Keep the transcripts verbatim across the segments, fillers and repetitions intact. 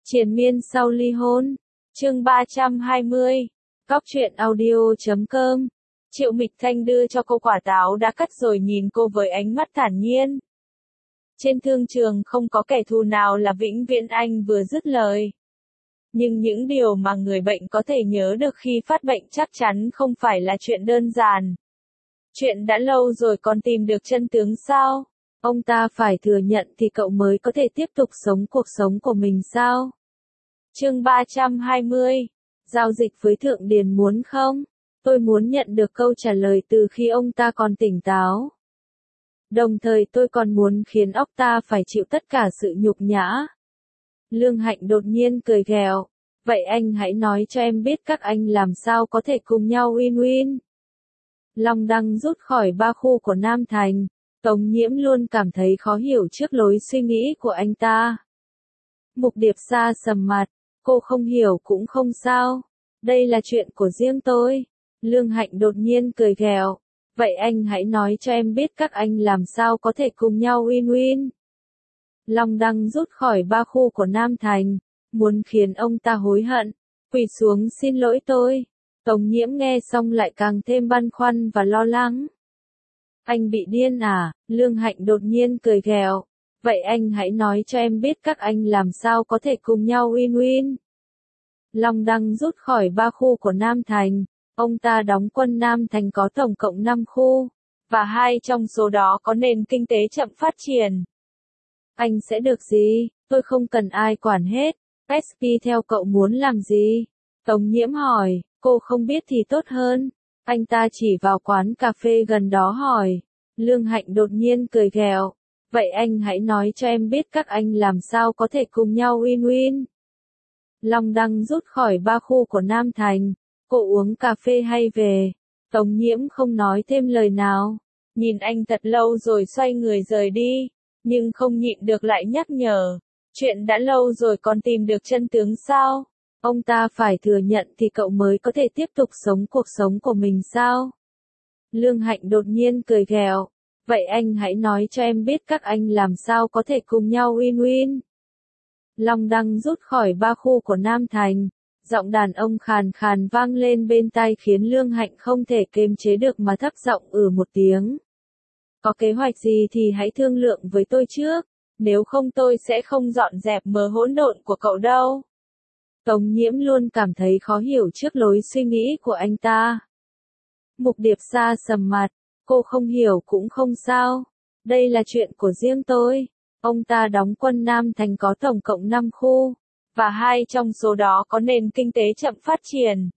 Triền miên sau ly hôn. Chương ba trăm hai mươi. Cóc truyện audio chấm com. Triệu Mịch Thanh đưa cho cô quả táo đã cắt rồi nhìn cô với ánh mắt thản nhiên. Trên thương trường không có kẻ thù nào là vĩnh viễn, anh vừa dứt lời. Nhưng những điều mà người bệnh có thể nhớ được khi phát bệnh chắc chắn không phải là chuyện đơn giản. Chuyện đã lâu rồi còn tìm được chân tướng sao? Ông ta phải thừa nhận thì cậu mới có thể tiếp tục sống cuộc sống của mình sao? Chương ba trăm hai mươi. Giao dịch với Thượng Điền muốn không? Tôi muốn nhận được câu trả lời từ khi ông ta còn tỉnh táo. Đồng thời tôi còn muốn khiến óc ta phải chịu tất cả sự nhục nhã. Lương Hạnh đột nhiên cười ghẹo. Vậy anh hãy nói cho em biết các anh làm sao có thể cùng nhau win-win. Long Đăng rút khỏi ba khu của Nam Thành. Tống Nhiễm luôn cảm thấy khó hiểu trước lối suy nghĩ của anh ta. Mục Điệp Sa sầm mặt. Cô không hiểu cũng không sao. Đây là chuyện của riêng tôi. Lương Hạnh đột nhiên cười ghẹo. Vậy anh hãy nói cho em biết các anh làm sao có thể cùng nhau win-win. Long Đăng rút khỏi ba khu của Nam Thành. Muốn khiến ông ta hối hận. Quỳ xuống xin lỗi tôi. Tống Nhiễm nghe xong lại càng thêm băn khoăn và lo lắng. Anh bị điên à? Lương Hạnh đột nhiên cười ghẹo. Vậy anh hãy nói cho em biết các anh làm sao có thể cùng nhau win-win. Long Đăng rút khỏi ba khu của Nam Thành. Ông ta đóng quân Nam Thành có tổng cộng năm khu. Và hai trong số đó có nền kinh tế chậm phát triển. Anh sẽ được gì? Tôi không cần ai quản hết. ét pê theo cậu muốn làm gì? Tống Nhiễm hỏi. Cô không biết thì tốt hơn. Anh ta chỉ vào quán cà phê gần đó hỏi. Lương Hạnh đột nhiên cười ghẹo. Vậy anh hãy nói cho em biết các anh làm sao có thể cùng nhau win-win. Long Đăng rút khỏi ba khu của Nam Thành. Cô uống cà phê hay về? Tống Nhiễm không nói thêm lời nào. Nhìn anh thật lâu rồi xoay người rời đi. Nhưng không nhịn được lại nhắc nhở. Chuyện đã lâu rồi còn tìm được chân tướng sao? Ông ta phải thừa nhận thì cậu mới có thể tiếp tục sống cuộc sống của mình sao? Lương Hạnh đột nhiên cười ghẹo. Vậy anh hãy nói cho em biết các anh làm sao có thể cùng nhau win-win. Long Đăng rút khỏi ba khu của Nam Thành. Giọng đàn ông khàn khàn vang lên bên tai khiến Lương Hạnh không thể kiềm chế được mà thấp giọng ừ một tiếng. Có kế hoạch gì thì hãy thương lượng với tôi trước. Nếu không tôi sẽ không dọn dẹp mớ hỗn độn của cậu đâu. Tống Nhiễm luôn cảm thấy khó hiểu trước lối suy nghĩ của anh ta. Mục Điệp Sa sầm mặt. Cô không hiểu cũng không sao. Đây là chuyện của riêng tôi. Ông ta đóng quân Nam Thành có tổng cộng năm khu. Và hai trong số đó có nền kinh tế chậm phát triển.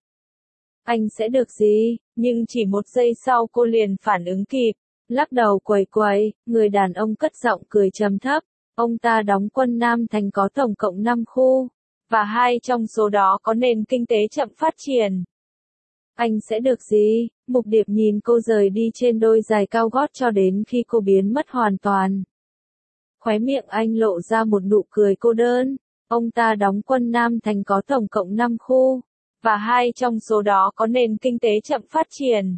Anh sẽ được gì? Nhưng chỉ một giây sau cô liền phản ứng kịp. Lắc đầu quẩy quẩy, người đàn ông cất giọng cười trầm thấp. Ông ta đóng quân Nam Thành có tổng cộng năm khu. Và hai trong số đó có nền kinh tế chậm phát triển. Anh sẽ được gì? Mục Điệp nhìn cô rời đi trên đôi giày cao gót cho đến khi cô biến mất hoàn toàn. Khóe miệng anh lộ ra một nụ cười cô đơn. Ông ta đóng quân Nam Thành có tổng cộng năm khu. Và hai trong số đó có nền kinh tế chậm phát triển.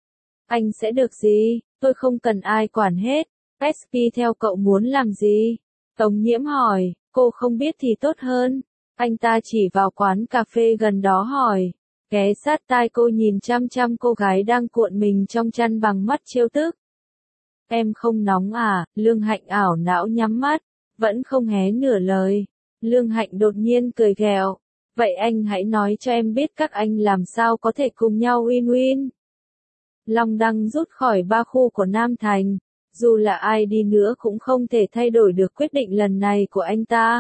Anh sẽ được gì? Tôi không cần ai quản hết. ét pê theo cậu muốn làm gì? Tống Nhiễm hỏi. Cô không biết thì tốt hơn. Anh ta chỉ vào quán cà phê gần đó hỏi. Ghé sát tai cô nhìn chăm chăm cô gái đang cuộn mình trong chăn bằng mắt trêu tức. Em không nóng à? Lương Hạnh ảo não nhắm mắt. Vẫn không hé nửa lời. Lương Hạnh đột nhiên cười ghẹo. Vậy anh hãy nói cho em biết các anh làm sao có thể cùng nhau win-win. Long Đăng rút khỏi ba khu của Nam Thành. Dù là ai đi nữa cũng không thể thay đổi được quyết định lần này của anh ta.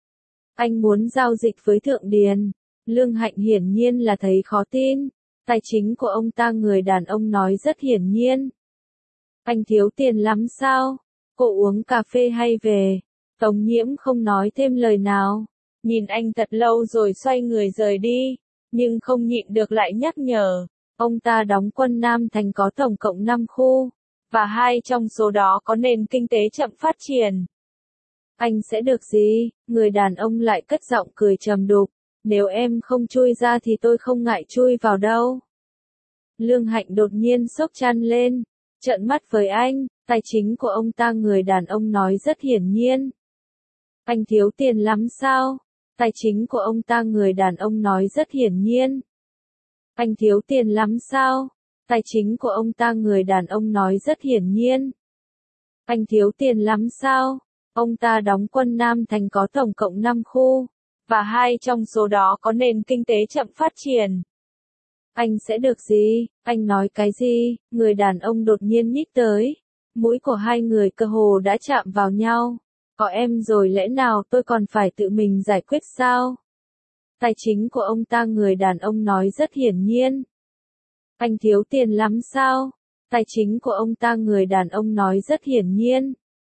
Anh muốn giao dịch với Thượng Điền. Lương Hạnh hiển nhiên là thấy khó tin. Tài chính của ông ta, người đàn ông nói rất hiển nhiên. Anh thiếu tiền lắm sao? Cô uống cà phê hay về? Tống Nhiễm không nói thêm lời nào. Nhìn anh thật lâu rồi xoay người rời đi. Nhưng không nhịn được lại nhắc nhở. Ông ta đóng quân Nam Thành có tổng cộng năm khu. Và hai trong số đó có nền kinh tế chậm phát triển. Anh sẽ được gì? Người đàn ông lại cất giọng cười trầm đục. Nếu em không chui ra thì tôi không ngại chui vào đâu. Lương Hạnh đột nhiên xốc chăn lên. Trợn mắt với anh. Tài chính của ông ta, người đàn ông nói rất hiển nhiên. Anh thiếu tiền lắm sao? Tài chính của ông ta người đàn ông nói rất hiển nhiên. Anh thiếu tiền lắm sao? Tài chính của ông ta người đàn ông nói rất hiển nhiên. Anh thiếu tiền lắm sao? Ông ta đóng quân Nam Thành có tổng cộng năm khu, và hai trong số đó có nền kinh tế chậm phát triển. Anh sẽ được gì? Anh nói cái gì? Người đàn ông đột nhiên nhích tới. Mũi của hai người cơ hồ đã chạm vào nhau. Có em rồi lẽ nào tôi còn phải tự mình giải quyết sao? Tài chính của ông ta người đàn ông nói rất hiển nhiên. Anh thiếu tiền lắm sao? Tài chính của ông ta người đàn ông nói rất hiển nhiên.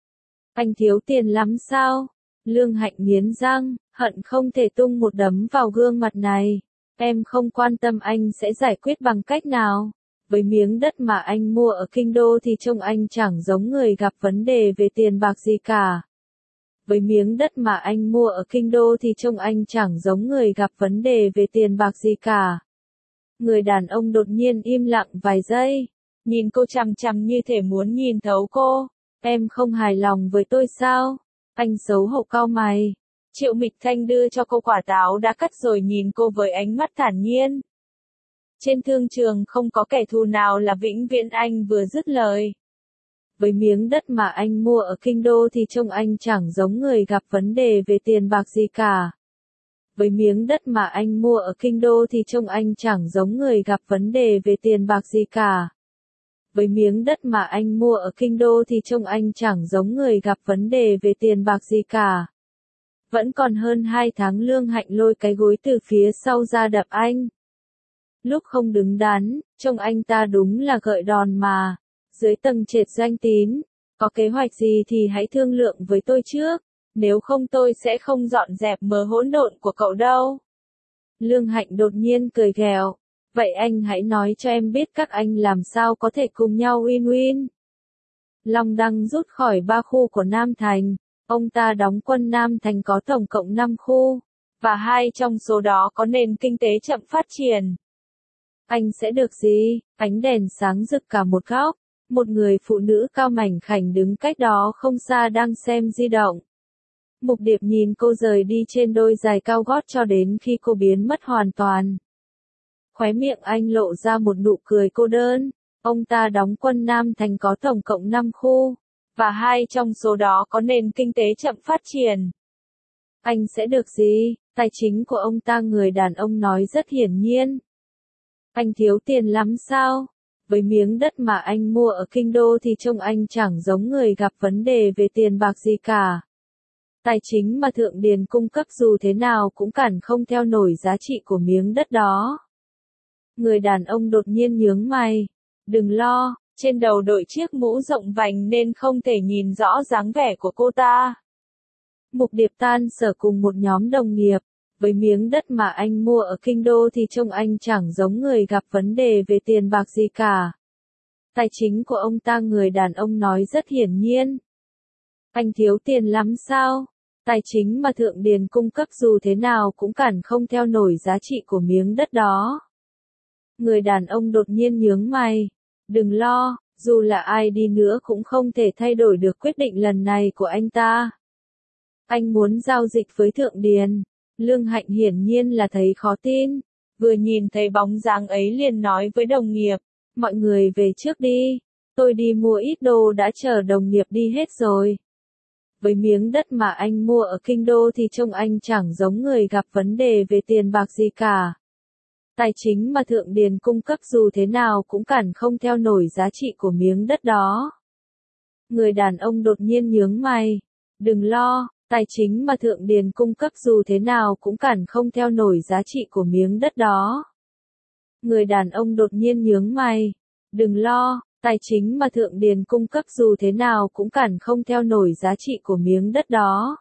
Anh thiếu tiền lắm sao? Lương Hạnh nghiến răng, hận không thể tung một đấm vào gương mặt này. Em không quan tâm anh sẽ giải quyết bằng cách nào. Với miếng đất mà anh mua ở Kinh Đô thì trông anh chẳng giống người gặp vấn đề về tiền bạc gì cả. Với miếng đất mà anh mua ở Kinh Đô thì trông anh chẳng giống người gặp vấn đề về tiền bạc gì cả. Người đàn ông đột nhiên im lặng vài giây, nhìn cô chằm chằm như thể muốn nhìn thấu cô. Em không hài lòng với tôi sao? Anh xấu hổ cau mày. Triệu Mịch Thanh đưa cho cô quả táo đã cắt rồi nhìn cô với ánh mắt thản nhiên. Trên thương trường không có kẻ thù nào là vĩnh viễn, anh vừa dứt lời. Với miếng đất mà anh mua ở Kinh Đô thì trông anh chẳng giống người gặp vấn đề về tiền bạc gì cả. Với miếng đất mà anh mua ở Kinh Đô thì trông anh chẳng giống người gặp vấn đề về tiền bạc gì cả. Với miếng đất mà anh mua ở Kinh Đô thì trông anh chẳng giống người gặp vấn đề về tiền bạc gì cả. Vẫn còn hơn hai tháng Lương Hạnh lôi cái gối từ phía sau ra đập anh. Lúc không đứng đắn, trông anh ta đúng là gợi đòn mà. Dưới tầng trệt Doanh Tín, có kế hoạch gì thì hãy thương lượng với tôi trước, nếu không tôi sẽ không dọn dẹp mớ hỗn độn của cậu đâu. Lương Hạnh đột nhiên cười ghẹo, vậy anh hãy nói cho em biết các anh làm sao có thể cùng nhau win-win. Long Đăng rút khỏi ba khu của Nam Thành, ông ta đóng quân Nam Thành có tổng cộng năm khu, và hai trong số đó có nền kinh tế chậm phát triển. Anh sẽ được gì? Ánh đèn sáng rực cả một góc. Một người phụ nữ cao mảnh khảnh đứng cách đó không xa đang xem di động. Mục Điệp nhìn cô rời đi trên đôi giày cao gót cho đến khi cô biến mất hoàn toàn. Khóe miệng anh lộ ra một nụ cười cô đơn. Ông ta đóng quân Nam Thành có tổng cộng năm khu, và hai trong số đó có nền kinh tế chậm phát triển. Anh sẽ được gì? Tài chính của ông ta người đàn ông nói rất hiển nhiên. Anh thiếu tiền lắm sao? Với miếng đất mà anh mua ở Kinh Đô thì trông anh chẳng giống người gặp vấn đề về tiền bạc gì cả. Tài chính mà Thượng Điền cung cấp dù thế nào cũng cản không theo nổi giá trị của miếng đất đó. Người đàn ông đột nhiên nhướng mày. Đừng lo, trên đầu đội chiếc mũ rộng vành nên không thể nhìn rõ dáng vẻ của cô ta. Mục Điệp tan sở cùng một nhóm đồng nghiệp. Với miếng đất mà anh mua ở Kinh Đô thì trông anh chẳng giống người gặp vấn đề về tiền bạc gì cả. Tài chính của ông ta người đàn ông nói rất hiển nhiên. Anh thiếu tiền lắm sao? Tài chính mà Thượng Điền cung cấp dù thế nào cũng cản không theo nổi giá trị của miếng đất đó. Người đàn ông đột nhiên nhướng mày. Đừng lo, dù là ai đi nữa cũng không thể thay đổi được quyết định lần này của anh ta. Anh muốn giao dịch với Thượng Điền. Lương Hạnh hiển nhiên là thấy khó tin, vừa nhìn thấy bóng dáng ấy liền nói với đồng nghiệp, mọi người về trước đi, tôi đi mua ít đồ đã chờ đồng nghiệp đi hết rồi. Với miếng đất mà anh mua ở Kinh Đô thì trông anh chẳng giống người gặp vấn đề về tiền bạc gì cả. Tài chính mà Thượng Điền cung cấp dù thế nào cũng cản không theo nổi giá trị của miếng đất đó. Người đàn ông đột nhiên nhướng mày, đừng lo. Tài chính mà Thượng Điền cung cấp dù thế nào cũng cản không theo nổi giá trị của miếng đất đó. Người đàn ông đột nhiên nhướng mày. Đừng lo, tài chính mà Thượng Điền cung cấp dù thế nào cũng cản không theo nổi giá trị của miếng đất đó.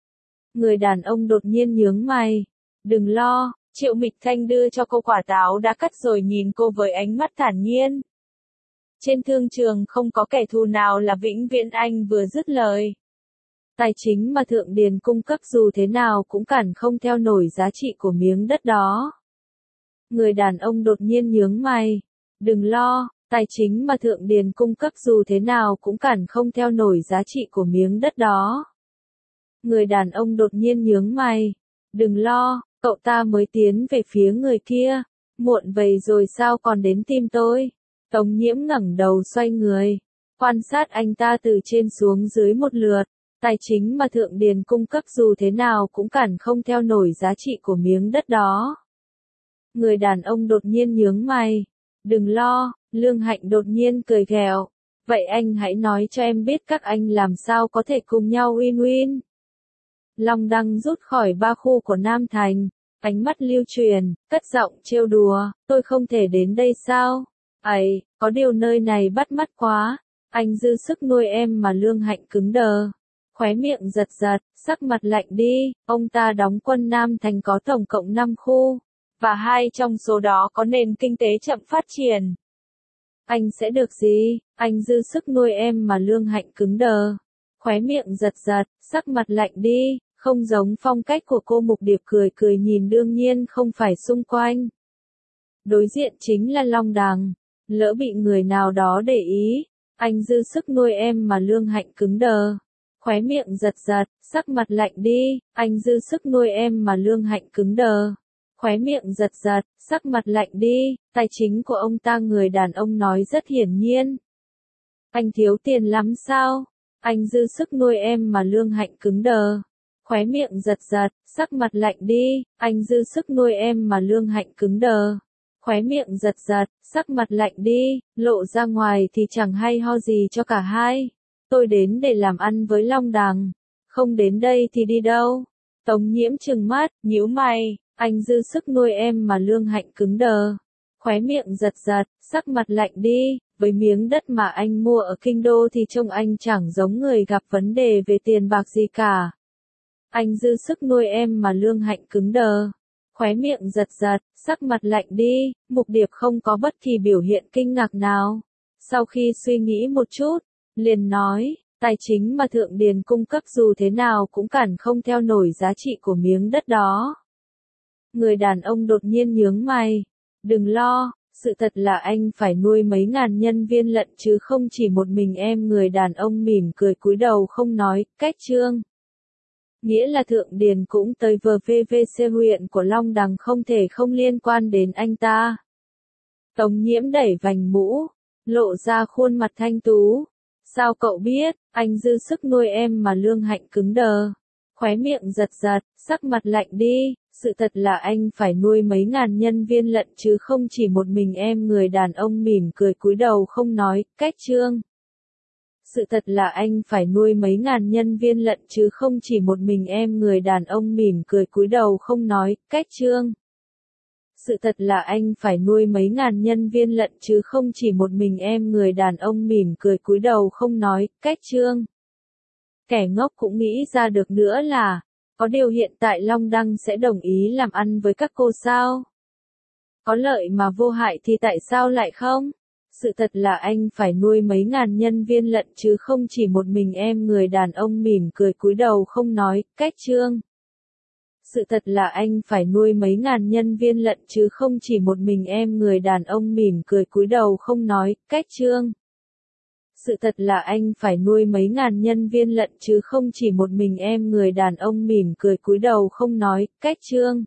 Người đàn ông đột nhiên nhướng mày. Đừng lo, Triệu Mịch Thanh đưa cho cô quả táo đã cắt rồi nhìn cô với ánh mắt thản nhiên. Trên thương trường không có kẻ thù nào là vĩnh viễn, anh vừa dứt lời. Tài chính mà Thượng Điền cung cấp dù thế nào cũng cản không theo nổi giá trị của miếng đất đó. Người đàn ông đột nhiên nhướng mày. Đừng lo, tài chính mà Thượng Điền cung cấp dù thế nào cũng cản không theo nổi giá trị của miếng đất đó. Người đàn ông đột nhiên nhướng mày. Đừng lo, cậu ta mới tiến về phía người kia. Muộn vậy rồi sao còn đến tìm tôi? Tống Nhiễm ngẩng đầu xoay người, quan sát anh ta từ trên xuống dưới một lượt. Tài chính mà Thượng Điền cung cấp dù thế nào cũng cản không theo nổi giá trị của miếng đất đó. Người đàn ông đột nhiên nhướng mày. Đừng lo, Lương Hạnh đột nhiên cười ghẹo. Vậy anh hãy nói cho em biết các anh làm sao có thể cùng nhau win-win. Long Đăng rút khỏi ba khu của Nam Thành, ánh mắt lưu truyền, cất giọng trêu đùa, tôi không thể đến đây sao? Ấy, có điều nơi này bắt mắt quá, anh dư sức nuôi em mà. Lương Hạnh cứng đờ, khóe miệng giật giật, sắc mặt lạnh đi, ông ta đóng quân Nam Thành có tổng cộng năm khu, và hai trong số đó có nền kinh tế chậm phát triển. Anh sẽ được gì? Anh dư sức nuôi em mà. Lương Hạnh cứng đờ, khóe miệng giật giật, sắc mặt lạnh đi, không giống phong cách của cô. Mục Điệp cười cười nhìn đương nhiên không phải xung quanh. Đối diện chính là Long Đằng, lỡ bị người nào đó để ý. Anh dư sức nuôi em mà. Lương Hạnh cứng đờ, khóe miệng giật giật, sắc mặt lạnh đi, anh dư sức nuôi em mà. Lương Hạnh cứng đờ, khóe miệng giật giật, sắc mặt lạnh đi, tài chính của ông ta. Người đàn ông nói rất hiển nhiên. Anh thiếu tiền lắm sao? Anh dư sức nuôi em mà. Lương Hạnh cứng đờ, khóe miệng giật giật, sắc mặt lạnh đi, anh dư sức nuôi em mà. Lương Hạnh cứng đờ, khóe miệng giật giật, sắc mặt lạnh đi, lộ ra ngoài thì chẳng hay ho gì cho cả hai. Tôi đến để làm ăn với Long Đằng, không đến đây thì đi đâu? Tống Nhiễm trừng mắt, nhíu mày, anh dư sức nuôi em mà. Lương Hạnh cứng đờ, khóe miệng giật giật, sắc mặt lạnh đi, với miếng đất mà anh mua ở Kinh Đô thì trông anh chẳng giống người gặp vấn đề về tiền bạc gì cả. Anh dư sức nuôi em mà. Lương Hạnh cứng đờ, khóe miệng giật giật, sắc mặt lạnh đi, Mục Điệp không có bất kỳ biểu hiện kinh ngạc nào. Sau khi suy nghĩ một chút, liền nói, tài chính mà Thượng Điền cung cấp dù thế nào cũng cản không theo nổi giá trị của miếng đất đó. Người đàn ông đột nhiên nhướng mày. Đừng lo, sự thật là anh phải nuôi mấy ngàn nhân viên lận chứ không chỉ một mình em. Người đàn ông mỉm cười cúi đầu không nói, cách chương. Nghĩa là Thượng Điền cũng tới vê vê xê huyện của Long Đằng không thể không liên quan đến anh ta. Tống Nhiễm đẩy vành mũ, lộ ra khuôn mặt thanh tú. Sao cậu biết? Anh dư sức nuôi em mà. Lương Hạnh cứng đờ, khóe miệng giật giật, sắc mặt lạnh đi, sự thật là anh phải nuôi mấy ngàn nhân viên lận chứ không chỉ một mình em. Người đàn ông mỉm cười cúi đầu không nói, cách chương. Sự thật là anh phải nuôi mấy ngàn nhân viên lận chứ không chỉ một mình em. Người đàn ông mỉm cười cúi đầu không nói, cách chương. Sự thật là anh phải nuôi mấy ngàn nhân viên lận chứ không chỉ một mình em. Người đàn ông mỉm cười cúi đầu không nói, cách chương. Kẻ ngốc cũng nghĩ ra được nữa là, có điều hiện tại Long Đăng sẽ đồng ý làm ăn với các cô sao? Có lợi mà vô hại thì tại sao lại không? Sự thật là anh phải nuôi mấy ngàn nhân viên lận chứ không chỉ một mình em. Người đàn ông mỉm cười cúi đầu không nói, cách chương. Sự thật là anh phải nuôi mấy ngàn nhân viên lận chứ không chỉ một mình em. Người đàn ông mỉm cười cúi đầu không nói, cách chương. Sự thật là anh phải nuôi mấy ngàn nhân viên lận chứ không chỉ một mình em. Người đàn ông mỉm cười cúi đầu không nói, cách chương.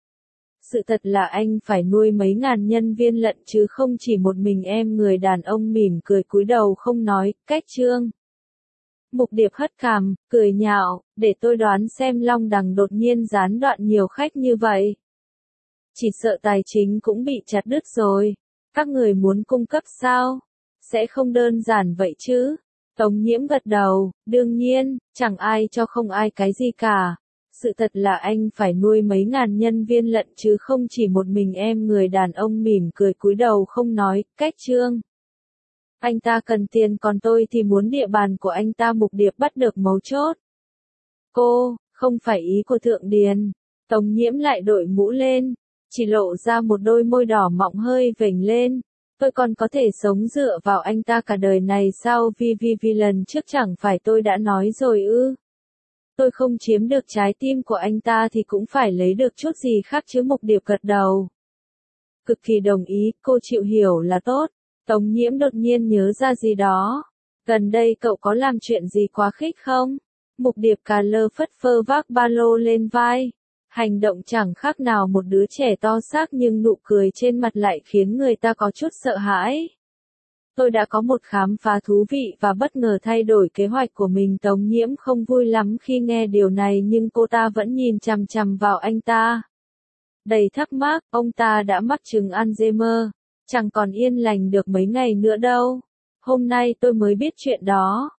Sự thật là anh phải nuôi mấy ngàn nhân viên lận chứ không chỉ một mình em. Người đàn ông mỉm cười cúi đầu không nói, cách chương. Mục Điệp hất cằm, cười nhạo, để tôi đoán xem Long Đằng đột nhiên gián đoạn nhiều khách như vậy. Chỉ sợ tài chính cũng bị chặt đứt rồi. Các người muốn cung cấp sao? Sẽ không đơn giản vậy chứ? Tống Nhiễm gật đầu, đương nhiên, chẳng ai cho không ai cái gì cả. Sự thật là anh phải nuôi mấy ngàn nhân viên lận chứ không chỉ một mình em. Người đàn ông mỉm cười cúi đầu không nói, cách chương. Anh ta cần tiền còn tôi thì muốn địa bàn của anh ta. Mục Điệp bắt được mấu chốt. Cô, không phải ý của Thượng Điền. Tống Nhiễm lại đội mũ lên, chỉ lộ ra một đôi môi đỏ mọng hơi vểnh lên. Tôi còn có thể sống dựa vào anh ta cả đời này sao? Vì vì vì lần trước chẳng phải tôi đã nói rồi ư? Tôi không chiếm được trái tim của anh ta thì cũng phải lấy được chút gì khác chứ. Mục Điệp gật đầu. Cực kỳ đồng ý, cô chịu hiểu là tốt. Tống Nhiễm đột nhiên nhớ ra gì đó. Gần đây cậu có làm chuyện gì quá khích không? Mục Điệp cà lơ phất phơ vác ba lô lên vai. Hành động chẳng khác nào một đứa trẻ to xác nhưng nụ cười trên mặt lại khiến người ta có chút sợ hãi. Tôi đã có một khám phá thú vị và bất ngờ thay đổi kế hoạch của mình. Tống Nhiễm không vui lắm khi nghe điều này nhưng cô ta vẫn nhìn chằm chằm vào anh ta. Đầy thắc mắc, ông ta đã mắc chứng Alzheimer, chẳng còn yên lành được mấy ngày nữa đâu. Hôm nay tôi mới biết chuyện đó.